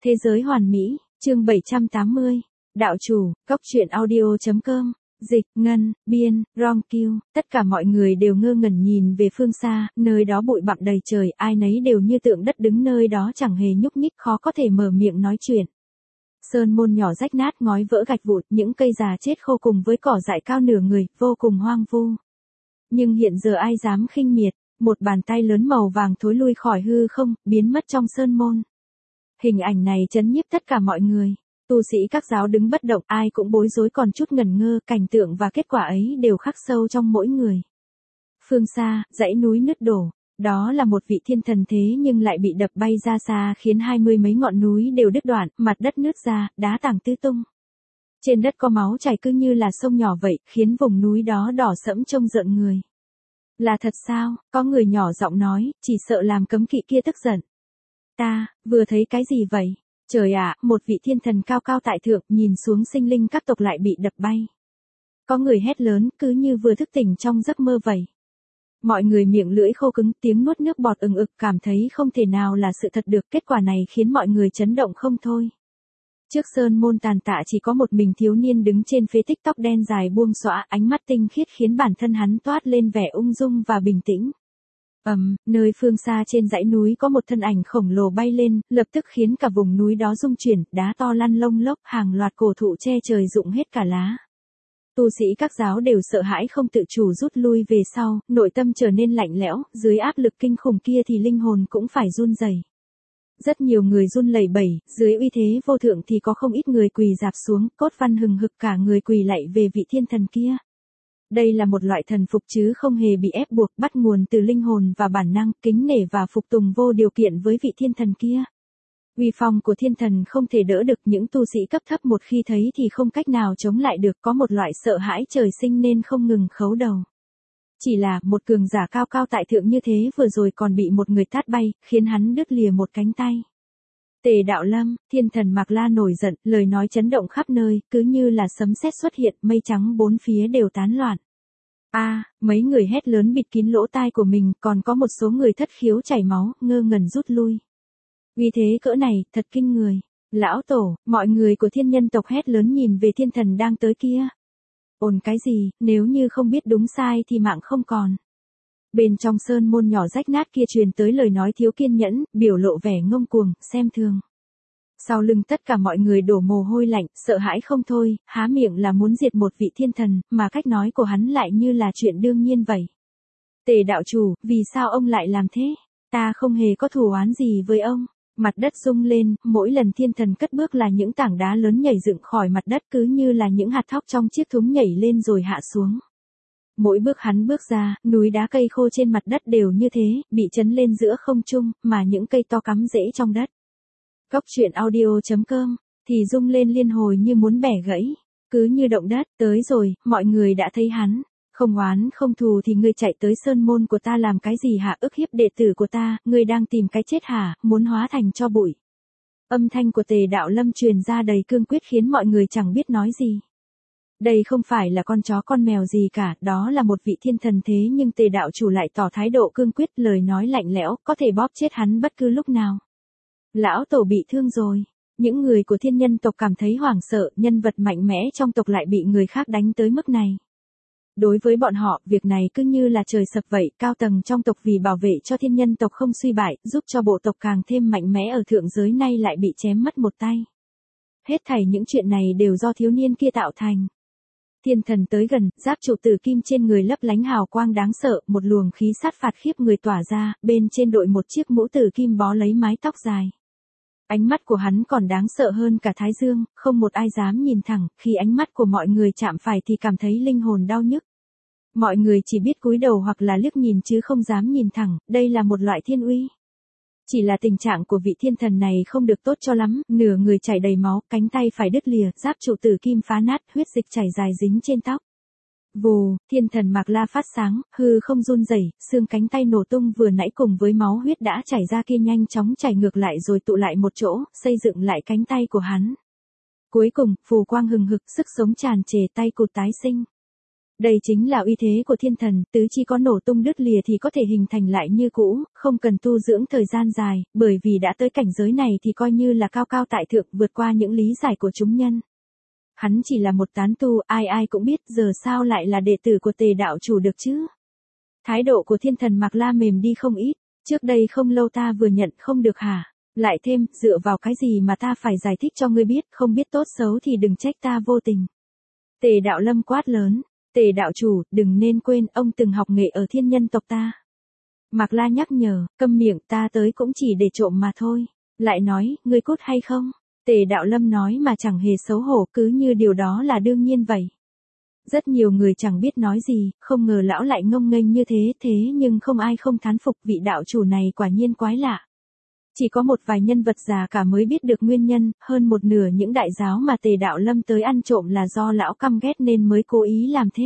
Thế giới hoàn mỹ, chương 780. Đạo chủ, Cốc truyện audio.com. Dịch, Ngân, Biên, Ron Q, tất cả mọi người đều ngơ ngẩn nhìn về phương xa, nơi đó bụi bặm đầy trời, ai nấy đều như tượng đất đứng nơi đó chẳng hề nhúc nhích, khó có thể mở miệng nói chuyện. Sơn môn nhỏ rách nát, ngói vỡ gạch vụn, những cây già chết khô cùng với cỏ dại cao nửa người, vô cùng hoang vu. Nhưng hiện giờ ai dám khinh miệt, một bàn tay lớn màu vàng thối lui khỏi hư không, biến mất trong sơn môn. Hình ảnh này chấn nhiếp tất cả mọi người. Tu sĩ các giáo đứng bất động, ai cũng bối rối còn chút ngẩn ngơ, cảnh tượng và kết quả ấy đều khắc sâu trong mỗi người. Phương xa, dãy núi nứt đổ, đó là một vị thiên thần thế nhưng lại bị đập bay ra xa khiến 20 mấy ngọn núi đều đứt đoạn, mặt đất nứt ra, đá tảng tứ tung. Trên đất có máu chảy cứ như là sông nhỏ vậy, khiến vùng núi đó đỏ sẫm trông rợn người. Là thật sao? Có người nhỏ giọng nói, chỉ sợ làm cấm kỵ kia tức giận. Ta, vừa thấy cái gì vậy? Trời ạ, một vị thiên thần cao cao tại thượng nhìn xuống sinh linh các tộc lại bị đập bay. Có người hét lớn, cứ như vừa thức tỉnh trong giấc mơ vậy. Mọi người miệng lưỡi khô cứng, tiếng nuốt nước bọt ừng ực, cảm thấy không thể nào là sự thật được. Kết quả này khiến mọi người chấn động không thôi. Trước sơn môn tàn tạ chỉ có một mình thiếu niên đứng trên phế tích, tóc đen dài buông xõa, ánh mắt tinh khiết khiến bản thân hắn toát lên vẻ ung dung và bình tĩnh. Nơi phương xa trên dãy núi có một thân ảnh khổng lồ bay lên, lập tức khiến cả vùng núi đó rung chuyển, đá to lăn lông lốc, hàng loạt cổ thụ che trời rụng hết cả lá. Tu sĩ các giáo đều sợ hãi không tự chủ rút lui về sau, nội tâm trở nên lạnh lẽo, dưới áp lực kinh khủng kia thì linh hồn cũng phải run rẩy. Rất nhiều người run lẩy bẩy, dưới uy thế vô thượng thì có không ít người quỳ rạp xuống, cốt văn hừng hực cả người quỳ lạy về vị thiên thần kia. Đây là một loại thần phục chứ không hề bị ép buộc, bắt nguồn từ linh hồn và bản năng, kính nể và phục tùng vô điều kiện với vị thiên thần kia. Uy phong của thiên thần không thể đỡ được, những tu sĩ cấp thấp một khi thấy thì không cách nào chống lại được, có một loại sợ hãi trời sinh nên không ngừng khấu đầu. Chỉ là một cường giả cao cao tại thượng như thế vừa rồi còn bị một người tát bay, khiến hắn đứt lìa một cánh tay. Tề Đạo Lâm, thiên thần Mạc La nổi giận, lời nói chấn động khắp nơi, cứ như là sấm sét xuất hiện, mây trắng bốn phía đều tán loạn. Mấy người hét lớn bịt kín lỗ tai của mình, còn có một số người thất khiếu chảy máu, ngơ ngẩn rút lui. Vì thế cỡ này, thật kinh người. Lão tổ, mọi người của thiên nhân tộc hét lớn nhìn về thiên thần đang tới kia. Ồn cái gì, nếu như không biết đúng sai thì mạng không còn. Bên trong sơn môn nhỏ rách nát kia truyền tới lời nói thiếu kiên nhẫn, biểu lộ vẻ ngông cuồng, xem thường. Sau lưng tất cả mọi người đổ mồ hôi lạnh, sợ hãi không thôi, há miệng là muốn diệt một vị thiên thần, mà cách nói của hắn lại như là chuyện đương nhiên vậy. Tề đạo chủ, vì sao ông lại làm thế? Ta không hề có thù oán gì với ông. Mặt đất rung lên, mỗi lần thiên thần cất bước là những tảng đá lớn nhảy dựng khỏi mặt đất, cứ như là những hạt thóc trong chiếc thúng nhảy lên rồi hạ xuống. Mỗi bước hắn bước ra, núi đá cây khô trên mặt đất đều như thế, bị chấn lên giữa không trung, mà những cây to cắm rễ trong đất. Cốc truyện audio.com, thì rung lên liên hồi như muốn bẻ gãy. Cứ như động đất, tới rồi, mọi người đã thấy hắn. Không oán không thù thì ngươi chạy tới sơn môn của ta làm cái gì hả? Ức hiếp đệ tử của ta, ngươi đang tìm cái chết hả? Muốn hóa thành tro bụi. Âm thanh của Tề Đạo Lâm truyền ra đầy cương quyết khiến mọi người chẳng biết nói gì. Đây không phải là con chó con mèo gì cả, đó là một vị thiên thần thế nhưng Tề đạo chủ lại tỏ thái độ cương quyết, lời nói lạnh lẽo, có thể bóp chết hắn bất cứ lúc nào. Lão tổ bị thương rồi. Những người của thiên nhân tộc cảm thấy hoảng sợ, nhân vật mạnh mẽ trong tộc lại bị người khác đánh tới mức này. Đối với bọn họ, việc này cứ như là trời sập vậy, cao tầng trong tộc vì bảo vệ cho thiên nhân tộc không suy bại, giúp cho bộ tộc càng thêm mạnh mẽ ở thượng giới nay lại bị chém mất một tay. Hết thảy những chuyện này đều do thiếu niên kia tạo thành. Thiên thần tới gần, giáp trụ tử kim trên người lấp lánh hào quang đáng sợ, một luồng khí sát phạt khiếp người tỏa ra, bên trên đội một chiếc mũ tử kim bó lấy mái tóc dài. Ánh mắt của hắn còn đáng sợ hơn cả thái dương, không một ai dám nhìn thẳng, khi ánh mắt của mọi người chạm phải thì cảm thấy linh hồn đau nhức. Mọi người chỉ biết cúi đầu hoặc là liếc nhìn chứ không dám nhìn thẳng, đây là một loại thiên uy. Chỉ là tình trạng của vị thiên thần này không được tốt cho lắm, nửa người chảy đầy máu, cánh tay phải đứt lìa, giáp trụ tử kim phá nát, huyết dịch chảy dài dính trên tóc. Vù, thiên thần Mạc La phát sáng, hư không run rẩy, xương cánh tay nổ tung vừa nãy cùng với máu huyết đã chảy ra kia nhanh chóng chảy ngược lại rồi tụ lại một chỗ, xây dựng lại cánh tay của hắn. Cuối cùng, phù quang hừng hực, sức sống tràn trề, tay cụt tái sinh. Đây chính là uy thế của thiên thần, tứ chi có nổ tung đứt lìa thì có thể hình thành lại như cũ, không cần tu dưỡng thời gian dài, bởi vì đã tới cảnh giới này thì coi như là cao cao tại thượng vượt qua những lý giải của chúng nhân. Hắn chỉ là một tán tu, ai ai cũng biết, giờ sao lại là đệ tử của Tề đạo chủ được chứ? Thái độ của thiên thần Mạc La mềm đi không ít, trước đây không lâu ta vừa nhận không được hả? Lại thêm, dựa vào cái gì mà ta phải giải thích cho ngươi biết, không biết tốt xấu thì đừng trách ta vô tình. Tề đạo lâm quát lớn, Tề đạo chủ, đừng nên quên ông từng học nghệ ở thiên nhân tộc ta. Mạc La nhắc nhở, câm miệng, ta tới cũng chỉ để trộm mà thôi. Lại nói, ngươi cút hay không? Tề đạo lâm nói mà chẳng hề xấu hổ, cứ như điều đó là đương nhiên vậy. Rất nhiều người chẳng biết nói gì, không ngờ lão lại ngông nghênh như thế nhưng không ai không thán phục vị đạo chủ này quả nhiên quái lạ. Chỉ có một vài nhân vật già cả mới biết được nguyên nhân, hơn một nửa những đại giáo mà Tề đạo lâm tới ăn trộm là do lão căm ghét nên mới cố ý làm thế.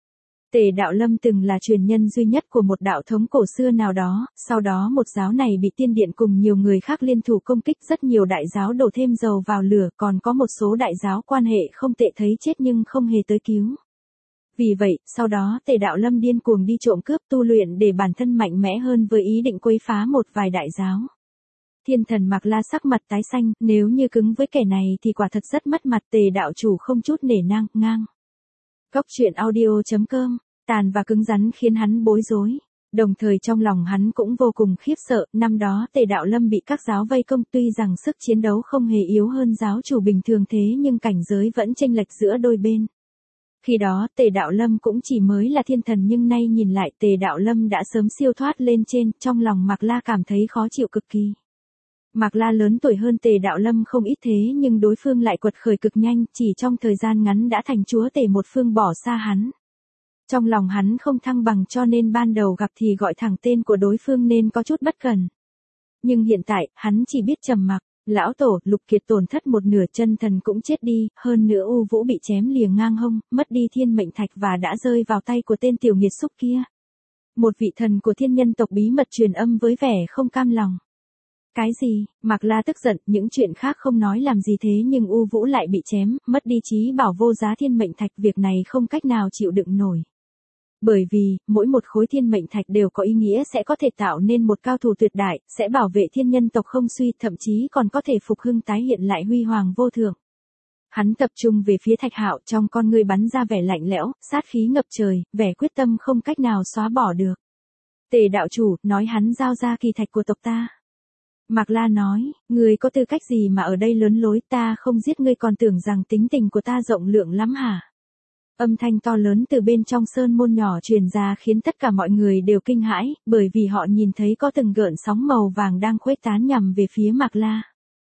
Tề đạo lâm từng là truyền nhân duy nhất của một đạo thống cổ xưa nào đó, sau đó một giáo này bị tiên điện cùng nhiều người khác liên thủ công kích, rất nhiều đại giáo đổ thêm dầu vào lửa, còn có một số đại giáo quan hệ không tệ thấy chết nhưng không hề tới cứu. Vì vậy, sau đó Tề đạo lâm điên cuồng đi trộm cướp tu luyện để bản thân mạnh mẽ hơn với ý định quấy phá một vài đại giáo. Thiên thần Mạc La sắc mặt tái xanh, nếu như cứng với kẻ này thì quả thật rất mất mặt. Tề đạo chủ không chút nể nang, ngang. Cốc truyện audio.com, tàn và cứng rắn khiến hắn bối rối. Đồng thời trong lòng hắn cũng vô cùng khiếp sợ, năm đó Tề đạo lâm bị các giáo vây công, tuy rằng sức chiến đấu không hề yếu hơn giáo chủ bình thường thế nhưng cảnh giới vẫn chênh lệch giữa đôi bên. Khi đó Tề đạo lâm cũng chỉ mới là thiên thần nhưng nay nhìn lại Tề đạo lâm đã sớm siêu thoát lên trên, trong lòng Mạc La cảm thấy khó chịu cực kỳ. Mạc La lớn tuổi hơn Tề đạo lâm không ít thế nhưng đối phương lại quật khởi cực nhanh, chỉ trong thời gian ngắn đã thành chúa tể một phương bỏ xa hắn. Trong lòng hắn không thăng bằng cho nên ban đầu gặp thì gọi thẳng tên của đối phương nên có chút bất cần. Nhưng hiện tại, hắn chỉ biết trầm mặc. Lão tổ, Lục Kiệt tổn thất một nửa, chân thần cũng chết đi, hơn nữa U Vũ bị chém lìa ngang hông, mất đi thiên mệnh thạch và đã rơi vào tay của tên tiểu nghiệt xúc kia. Một vị thần của thiên nhân tộc bí mật truyền âm với vẻ không cam lòng. Cái gì? Mạc La tức giận, những chuyện khác không nói làm gì thế nhưng U Vũ lại bị chém, mất đi chí bảo vô giá thiên mệnh thạch, việc này không cách nào chịu đựng nổi. Bởi vì, mỗi một khối thiên mệnh thạch đều có ý nghĩa sẽ có thể tạo nên một cao thủ tuyệt đại, sẽ bảo vệ thiên nhân tộc không suy, thậm chí còn có thể phục hưng tái hiện lại huy hoàng vô thượng. Hắn tập trung về phía Thạch Hạo, trong con ngươi bắn ra vẻ lạnh lẽo, sát khí ngập trời, vẻ quyết tâm không cách nào xóa bỏ được. Tề đạo chủ, nói hắn giao ra kỳ thạch của tộc ta. Mạc La nói, ngươi có tư cách gì mà ở đây lớn lối, ta không giết ngươi còn tưởng rằng tính tình của ta rộng lượng lắm hả? Âm thanh to lớn từ bên trong sơn môn nhỏ truyền ra khiến tất cả mọi người đều kinh hãi, bởi vì họ nhìn thấy có từng gợn sóng màu vàng đang khuếch tán nhằm về phía Mạc La.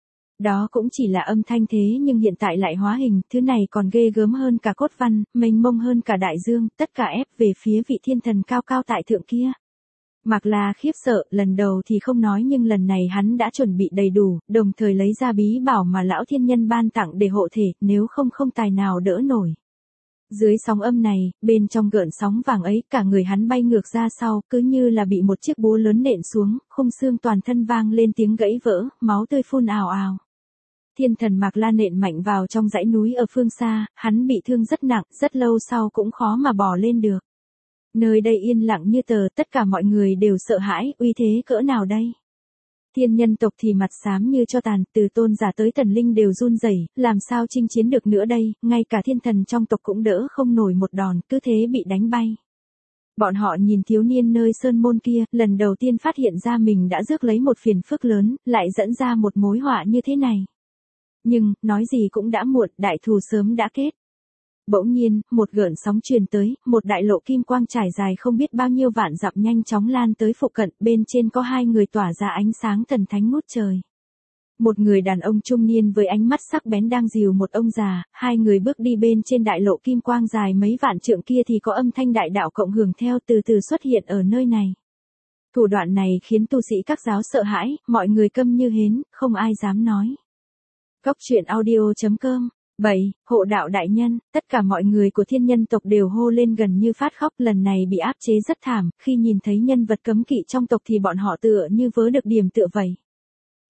Đó cũng chỉ là âm thanh thế nhưng hiện tại lại hóa hình, thứ này còn ghê gớm hơn cả cốt văn, mênh mông hơn cả đại dương, tất cả ép về phía vị thiên thần cao cao tại thượng kia. Mạc La khiếp sợ, lần đầu thì không nói nhưng lần này hắn đã chuẩn bị đầy đủ, đồng thời lấy ra bí bảo mà lão thiên nhân ban tặng để hộ thể, nếu không tài nào đỡ nổi. Dưới sóng âm này, bên trong gợn sóng vàng ấy, cả người hắn bay ngược ra sau, cứ như là bị một chiếc búa lớn nện xuống, khung xương toàn thân vang lên tiếng gãy vỡ, máu tươi phun ào ào. Thiên thần Mạc La nện mạnh vào trong dãy núi ở phương xa, hắn bị thương rất nặng, rất lâu sau cũng khó mà bò lên được. Nơi đây yên lặng như tờ, tất cả mọi người đều sợ hãi, uy thế cỡ nào đây? Thiên nhân tộc thì mặt xám như cho tàn, từ tôn giả tới thần linh đều run rẩy, làm sao chinh chiến được nữa đây, ngay cả thiên thần trong tộc cũng đỡ không nổi một đòn, cứ thế bị đánh bay. Bọn họ nhìn thiếu niên nơi sơn môn kia, lần đầu tiên phát hiện ra mình đã rước lấy một phiền phức lớn, lại dẫn ra một mối họa như thế này. Nhưng, nói gì cũng đã muộn, đại thù sớm đã kết. Bỗng nhiên, một gợn sóng truyền tới, một đại lộ kim quang trải dài không biết bao nhiêu vạn dặm nhanh chóng lan tới phụ cận, bên trên có hai người tỏa ra ánh sáng thần thánh ngút trời. Một người đàn ông trung niên với ánh mắt sắc bén đang dìu một ông già, hai người bước đi bên trên đại lộ kim quang dài mấy vạn trượng kia thì có âm thanh đại đạo cộng hưởng theo từ từ xuất hiện ở nơi này. Thủ đoạn này khiến tu sĩ các giáo sợ hãi, mọi người câm như hến, không ai dám nói. Cốc truyện audio.com 7. Hộ đạo đại nhân, tất cả mọi người của thiên nhân tộc đều hô lên gần như phát khóc, lần này bị áp chế rất thảm, khi nhìn thấy nhân vật cấm kỵ trong tộc thì bọn họ tựa như vớ được điểm tựa vậy.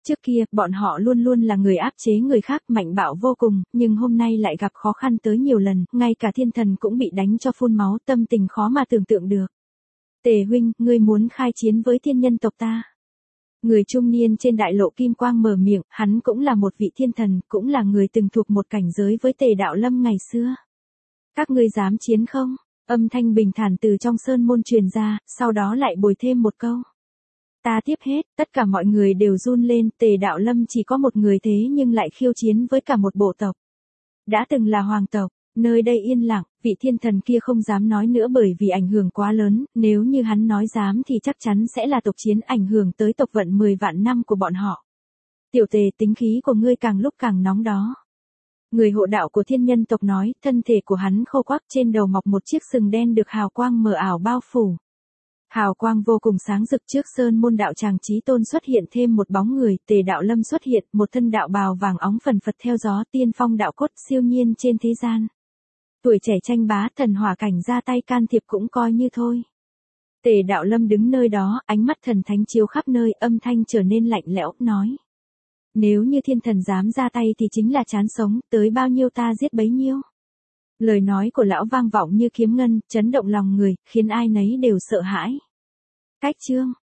Trước kia, bọn họ luôn luôn là người áp chế người khác mạnh bạo vô cùng, nhưng hôm nay lại gặp khó khăn tới nhiều lần, ngay cả thiên thần cũng bị đánh cho phun máu, tâm tình khó mà tưởng tượng được. Tề huynh, ngươi muốn khai chiến với thiên nhân tộc ta. Người trung niên trên đại lộ kim quang mở miệng, hắn cũng là một vị thiên thần, cũng là người từng thuộc một cảnh giới với Tề Đạo Lâm ngày xưa. Các ngươi dám chiến không? Âm thanh bình thản từ trong sơn môn truyền ra, sau đó lại bồi thêm một câu. Ta tiếp hết, tất cả mọi người đều run lên, Tề Đạo Lâm chỉ có một người thế nhưng lại khiêu chiến với cả một bộ tộc. Đã từng là hoàng tộc, nơi đây yên lặng, vị thiên thần kia không dám nói nữa bởi vì ảnh hưởng quá lớn, nếu như hắn nói dám thì chắc chắn sẽ là tộc chiến ảnh hưởng tới tộc vận 10 vạn năm của bọn họ. Tiểu Tề, tính khí của ngươi càng lúc càng nóng đó. Người hộ đạo của thiên nhân tộc nói, thân thể của hắn khô quắc, trên đầu mọc một chiếc sừng đen được hào quang mờ ảo bao phủ. Hào quang vô cùng sáng rực, trước sơn môn đạo tràng chí tôn xuất hiện thêm một bóng người, Tề Đạo Lâm xuất hiện, một thân đạo bào vàng óng phần phật theo gió, tiên phong đạo cốt siêu nhiên trên thế gian. Tuổi trẻ tranh bá, thần hỏa cảnh ra tay can thiệp cũng coi như thôi. Tề Đạo Lâm đứng nơi đó, ánh mắt thần thánh chiếu khắp nơi, âm thanh trở nên lạnh lẽo, nói. Nếu như thiên thần dám ra tay thì chính là chán sống, tới bao nhiêu ta giết bấy nhiêu. Lời nói của lão vang vọng như kiếm ngân, chấn động lòng người, khiến ai nấy đều sợ hãi. Cách chương